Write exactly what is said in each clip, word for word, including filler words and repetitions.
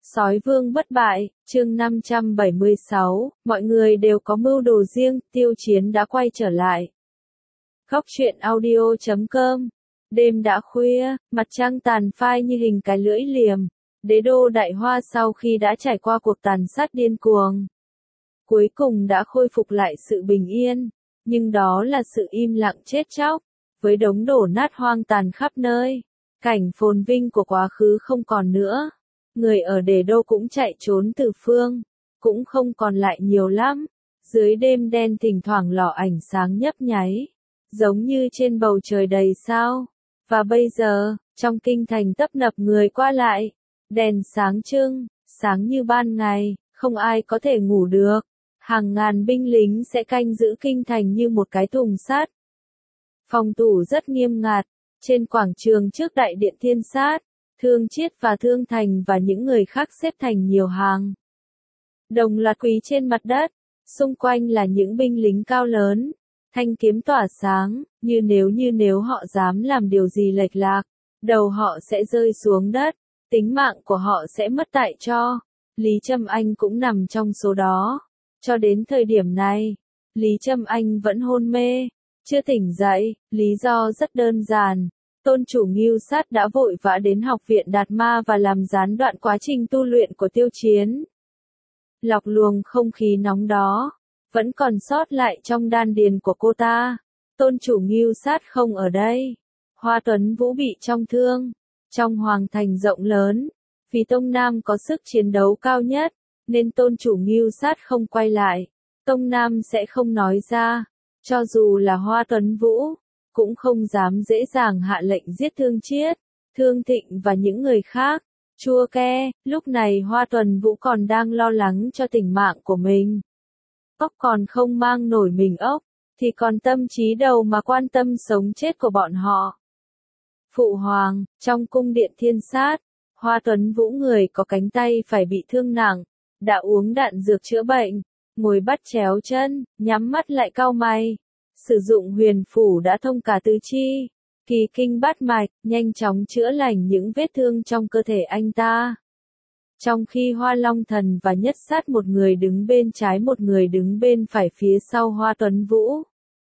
Sói vương bất bại, chương năm trăm bảy mươi sáu, mọi người đều có mưu đồ riêng, Tiêu Chiến đã quay trở lại. Góc truyện audio chấm com. Đêm đã khuya, mặt trăng tàn phai như hình cái lưỡi liềm. Đế đô Đại Hoa sau khi đã trải qua cuộc tàn sát điên cuồng, cuối cùng đã khôi phục lại sự bình yên, nhưng đó là sự im lặng chết chóc, với đống đổ nát hoang tàn khắp nơi. Cảnh phồn vinh của quá khứ không còn nữa. Người ở Đế đô cũng chạy trốn từ phương, cũng không còn lại nhiều lắm. Dưới đêm đen thỉnh thoảng lỏ ánh sáng nhấp nháy, giống như trên bầu trời đầy sao. Và bây giờ, trong kinh thành tấp nập người qua lại, đèn sáng trưng, sáng như ban ngày, không ai có thể ngủ được. Hàng ngàn binh lính sẽ canh giữ kinh thành như một cái thùng sắt. Phòng thủ rất nghiêm ngặt, trên quảng trường trước đại điện Thiên Sát, Thương Chiết và Thương Thành và những người khác xếp thành nhiều hàng. Đồng loạt quỳ trên mặt đất, xung quanh là những binh lính cao lớn, thanh kiếm tỏa sáng, như nếu như nếu họ dám làm điều gì lệch lạc, đầu họ sẽ rơi xuống đất, tính mạng của họ sẽ mất tại tro. Lý Trâm Anh cũng nằm trong số đó. Cho đến thời điểm này, Lý Trâm Anh vẫn hôn mê, chưa tỉnh dậy, lý do rất đơn giản. Tôn chủ Ngưu Sát đã vội vã đến học viện Đạt Ma và làm gián đoạn quá trình tu luyện của Tiêu Chiến. Lọc luồng không khí nóng đó, vẫn còn sót lại trong đan điền của cô ta. Tôn chủ Ngưu Sát không ở đây. Hoa Tuấn Vũ bị trọng thương. Trong hoàng thành rộng lớn, vì Tông Nam có sức chiến đấu cao nhất, nên tôn chủ Ngưu Sát không quay lại. Tông Nam sẽ không nói ra, cho dù là Hoa Tuấn Vũ, cũng không dám dễ dàng hạ lệnh giết Thương Chiết, Thương Thịnh và những người khác. Chua ke, lúc này Hoa Tuấn Vũ còn đang lo lắng cho tình mạng của mình. Ốc còn không mang nổi mình ốc, thì còn tâm trí đầu mà quan tâm sống chết của bọn họ. Phụ hoàng, trong cung điện Thiên Sát, Hoa Tuấn Vũ người có cánh tay phải bị thương nặng, đã uống đạn dược chữa bệnh, ngồi bắt chéo chân, nhắm mắt lại cau mày. Sử dụng huyền phủ đã thông cả tứ chi, kỳ kinh bát mạch, nhanh chóng chữa lành những vết thương trong cơ thể anh ta. Trong khi Hoa Long Thần và Nhất Sát một người đứng bên trái một người đứng bên phải phía sau Hoa Tuấn Vũ,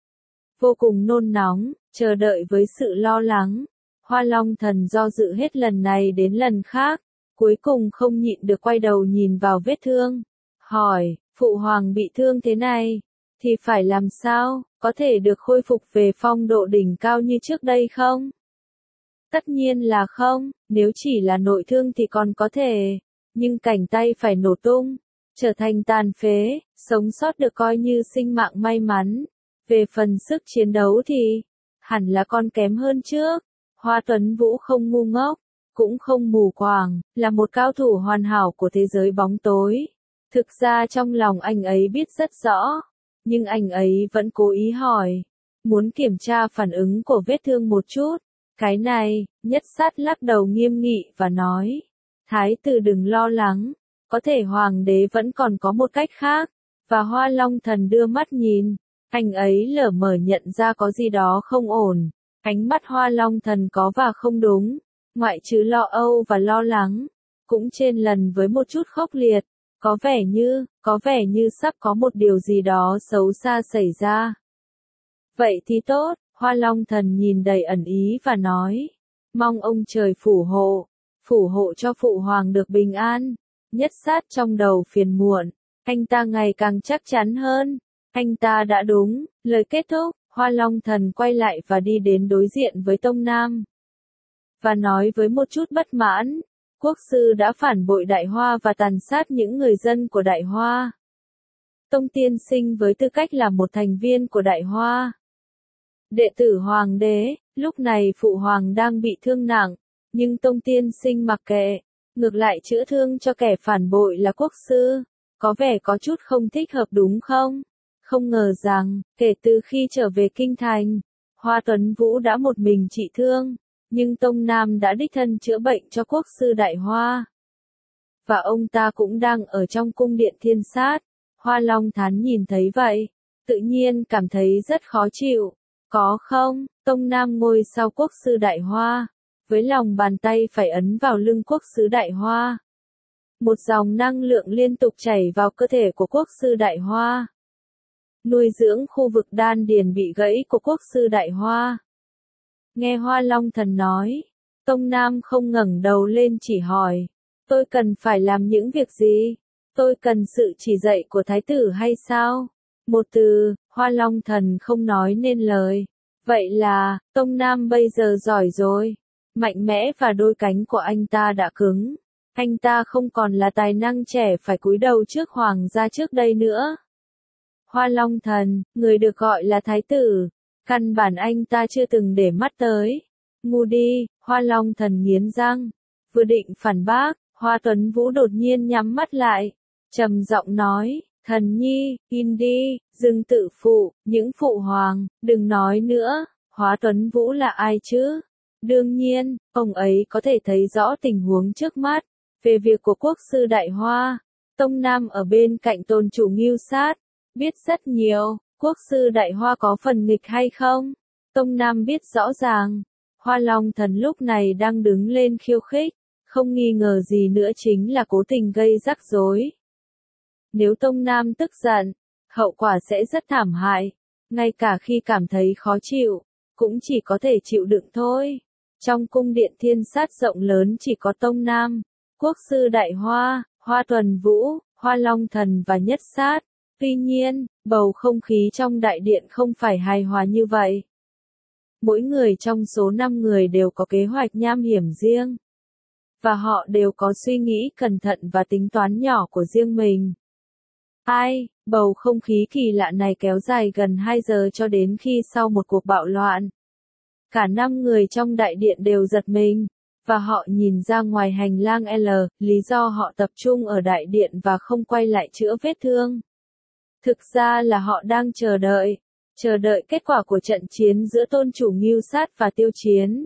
vô cùng nôn nóng, chờ đợi với sự lo lắng. Hoa Long Thần do dự hết lần này đến lần khác, cuối cùng không nhịn được quay đầu nhìn vào vết thương, hỏi, phụ hoàng bị thương thế này, thì phải làm sao, có thể được khôi phục về phong độ đỉnh cao như trước đây không? Tất nhiên là không, nếu chỉ là nội thương thì còn có thể, nhưng cánh tay phải nổ tung, trở thành tàn phế, sống sót được coi như sinh mạng may mắn. Về phần sức chiến đấu thì, hẳn là còn kém hơn trước. Hoa Tuấn Vũ không ngu ngốc, cũng không mù quáng, là một cao thủ hoàn hảo của thế giới bóng tối. Thực ra trong lòng anh ấy biết rất rõ, nhưng anh ấy vẫn cố ý hỏi, muốn kiểm tra phản ứng của vết thương một chút. Cái này, Nhất Sát lắc đầu nghiêm nghị và nói, thái tử đừng lo lắng, có thể hoàng đế vẫn còn có một cách khác. Và Hoa Long Thần đưa mắt nhìn, anh ấy lờ mờ nhận ra có gì đó không ổn. Ánh mắt Hoa Long Thần có và không đúng, ngoại trừ lo âu và lo lắng, cũng trên lần với một chút khốc liệt, có vẻ như, có vẻ như sắp có một điều gì đó xấu xa xảy ra. Vậy thì tốt, Hoa Long Thần nhìn đầy ẩn ý và nói, mong ông trời phù hộ, phù hộ cho phụ hoàng được bình an. Nhất Sát trong đầu phiền muộn, anh ta ngày càng chắc chắn hơn, anh ta đã đúng. Lời kết thúc, Hoa Long Thần quay lại và đi đến đối diện với Tông Nam. Và nói với một chút bất mãn, quốc sư đã phản bội Đại Hoa và tàn sát những người dân của Đại Hoa. Tông tiên sinh với tư cách là một thành viên của Đại Hoa, đệ tử hoàng đế, lúc này phụ hoàng đang bị thương nặng, nhưng Tông tiên sinh mặc kệ, ngược lại chữa thương cho kẻ phản bội là quốc sư, có vẻ có chút không thích hợp đúng không? Không ngờ rằng, kể từ khi trở về kinh thành, Hoa Tuấn Vũ đã một mình trị thương, nhưng Tông Nam đã đích thân chữa bệnh cho quốc sư Đại Hoa. Và ông ta cũng đang ở trong cung điện Thiên Sát. Hoa Long Thán nhìn thấy vậy, tự nhiên cảm thấy rất khó chịu. Có không, Tông Nam ngồi sau quốc sư Đại Hoa, với lòng bàn tay phải ấn vào lưng quốc sư Đại Hoa. Một dòng năng lượng liên tục chảy vào cơ thể của quốc sư Đại Hoa. Nuôi dưỡng khu vực đan điền bị gãy của quốc sư Đại Hoa. Nghe Hoa Long Thần nói, Tông Nam không ngẩng đầu lên chỉ hỏi, tôi cần phải làm những việc gì? Tôi cần sự chỉ dạy của thái tử hay sao? Một từ, Hoa Long Thần không nói nên lời. Vậy là, Tông Nam bây giờ giỏi rồi. Mạnh mẽ và đôi cánh của anh ta đã cứng. Anh ta không còn là tài năng trẻ phải cúi đầu trước hoàng gia trước đây nữa. Hoa Long Thần, người được gọi là thái tử, căn bản anh ta chưa từng để mắt tới. Ngu đi, Hoa Long Thần nghiến răng. Vừa định phản bác, Hoa Tuấn Vũ đột nhiên nhắm mắt lại. Trầm giọng nói, thần nhi, in đi, dừng tự phụ, những phụ hoàng, đừng nói nữa. Hoa Tuấn Vũ là ai chứ? Đương nhiên, ông ấy có thể thấy rõ tình huống trước mắt. Về việc của quốc sư Đại Hoa, Tông Nam ở bên cạnh tôn chủ Ngưu Sát, biết rất nhiều. Quốc sư Đại Hoa có phần nghịch hay không? Tông Nam biết rõ ràng. Hoa Long Thần lúc này đang đứng lên khiêu khích, không nghi ngờ gì nữa chính là cố tình gây rắc rối. Nếu Tông Nam tức giận, hậu quả sẽ rất thảm hại. Ngay cả khi cảm thấy khó chịu, cũng chỉ có thể chịu đựng thôi. Trong cung điện Thiên Sát rộng lớn chỉ có Tông Nam, quốc sư Đại Hoa, Hoa Tuần Vũ, Hoa Long Thần và Nhất Sát. Tuy nhiên, bầu không khí trong đại điện không phải hài hòa như vậy. Mỗi người trong số năm người đều có kế hoạch nham hiểm riêng. Và họ đều có suy nghĩ cẩn thận và tính toán nhỏ của riêng mình. Ai, bầu không khí kỳ lạ này kéo dài gần hai giờ cho đến khi sau một cuộc bạo loạn. Cả năm người trong đại điện đều giật mình, và họ nhìn ra ngoài hành lang L, lý do họ tập trung ở đại điện và không quay lại chữa vết thương. Thực ra là họ đang chờ đợi, chờ đợi kết quả của trận chiến giữa tôn chủ Ngưu Sát và Tiêu Chiến.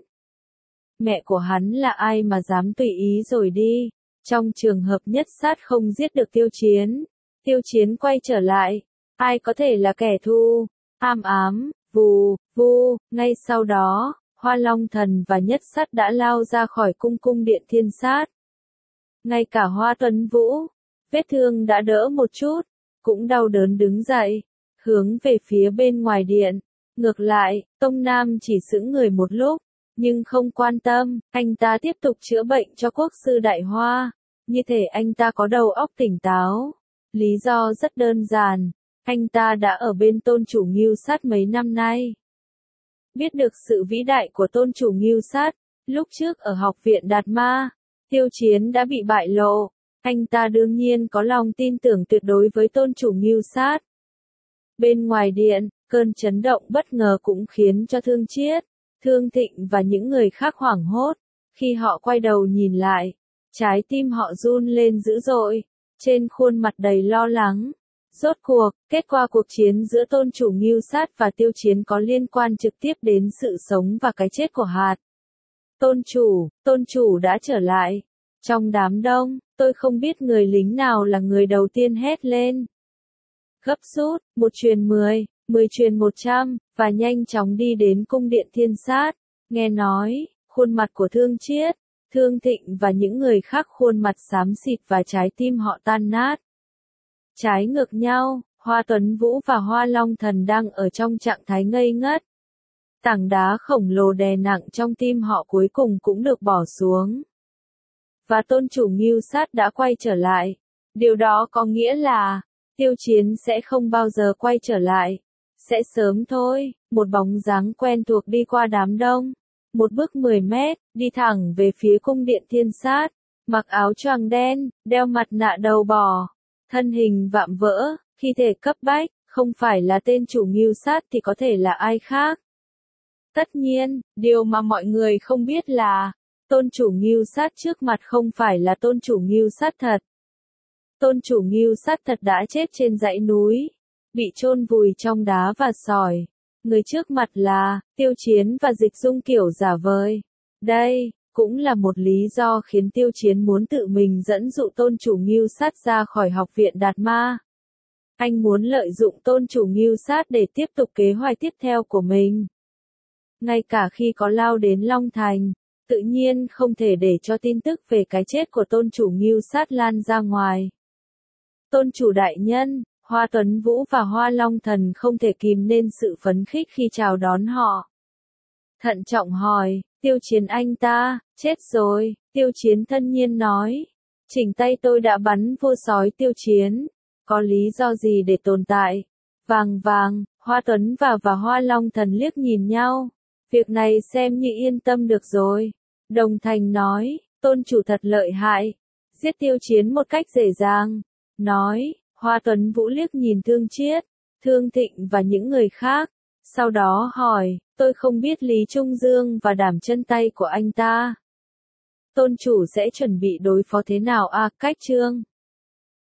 Mẹ của hắn là ai mà dám tùy ý rồi đi, trong trường hợp Nhất Sát không giết được Tiêu Chiến. Tiêu Chiến quay trở lại, ai có thể là kẻ thù? Am ám, vù, vu, ngay sau đó, Hoa Long Thần và Nhất Sát đã lao ra khỏi cung cung điện Thiên Sát. Ngay cả Hoa Tuấn Vũ, vết thương đã đỡ một chút, cũng đau đớn đứng dậy, hướng về phía bên ngoài điện. Ngược lại, Tông Nam chỉ sững người một lúc, nhưng không quan tâm, anh ta tiếp tục chữa bệnh cho quốc sư Đại Hoa. Như thể anh ta có đầu óc tỉnh táo. Lý do rất đơn giản, anh ta đã ở bên tôn chủ Ngưu Sát mấy năm nay. Biết được sự vĩ đại của tôn chủ Ngưu Sát, lúc trước ở học viện Đạt Ma, Tiêu Chiến đã bị bại lộ. Anh ta đương nhiên có lòng tin tưởng tuyệt đối với tôn chủ Ngưu Sát. Bên ngoài điện, cơn chấn động bất ngờ cũng khiến cho Thương Chiết, Thương Thịnh và những người khác hoảng hốt. Khi họ quay đầu nhìn lại, trái tim họ run lên dữ dội, trên khuôn mặt đầy lo lắng. Rốt cuộc, kết quả cuộc chiến giữa tôn chủ Ngưu Sát và Tiêu Chiến có liên quan trực tiếp đến sự sống và cái chết của Hạt. Tôn chủ, tôn chủ đã trở lại. Trong đám đông, tôi không biết người lính nào là người đầu tiên hét lên. Gấp rút, một truyền mười, mười truyền một trăm, và nhanh chóng đi đến cung điện Thiên Sát. Nghe nói, khuôn mặt của Thương Chiết, Thương Thịnh và những người khác khuôn mặt xám xịt và trái tim họ tan nát. Trái ngược nhau, Hoa Tuấn Vũ và Hoa Long Thần đang ở trong trạng thái ngây ngất. Tảng đá khổng lồ đè nặng trong tim họ cuối cùng cũng được bỏ xuống. Và tôn chủ Ngưu Sát đã quay trở lại. Điều đó có nghĩa là, Tiêu Chiến sẽ không bao giờ quay trở lại. Sẽ sớm thôi, một bóng dáng quen thuộc đi qua đám đông. Một bước mười mét, đi thẳng về phía cung điện Thiên Sát. Mặc áo choàng đen, đeo mặt nạ đầu bò. Thân hình vạm vỡ, khi thể cấp bách, không phải là tên chủ Ngưu Sát thì có thể là ai khác. Tất nhiên, điều mà mọi người không biết là, tôn chủ Ngưu Sát trước mặt không phải là tôn chủ Ngưu Sát thật. Tôn chủ Ngưu Sát thật đã chết trên dãy núi, bị chôn vùi trong đá và sỏi. Người trước mặt là Tiêu Chiến và Dịch Dung kiểu giả vời. Đây cũng là một lý do khiến Tiêu Chiến muốn tự mình dẫn dụ tôn chủ Ngưu Sát ra khỏi học viện Đạt Ma. Anh muốn lợi dụng tôn chủ Ngưu Sát để tiếp tục kế hoạch tiếp theo của mình. Ngay cả khi có lao đến Long Thành, Tự nhiên không thể để cho tin tức về cái chết của tôn chủ Ngưu Sát lan ra ngoài. Tôn chủ đại nhân, Hoa Tuấn Vũ và Hoa Long Thần không thể kìm nên sự phấn khích khi chào đón họ. Thận trọng hỏi, Tiêu Chiến anh ta, chết rồi, Tiêu Chiến thân nhiên nói. Chỉnh tay tôi đã bắn vô sói Tiêu Chiến, có lý do gì để tồn tại? Vàng vàng, Hoa Tuấn và và Hoa Long Thần liếc nhìn nhau. Việc này xem như yên tâm được rồi. Đồng Thành nói, tôn chủ thật lợi hại. Giết Tiêu Chiến một cách dễ dàng. Nói, Hoa Tuấn Vũ liếc nhìn Thương Chiết, Thương Thịnh và những người khác. Sau đó hỏi, tôi không biết Lý Trung Dương và đảm chân tay của anh ta. Tôn chủ sẽ chuẩn bị đối phó thế nào à, cách chương.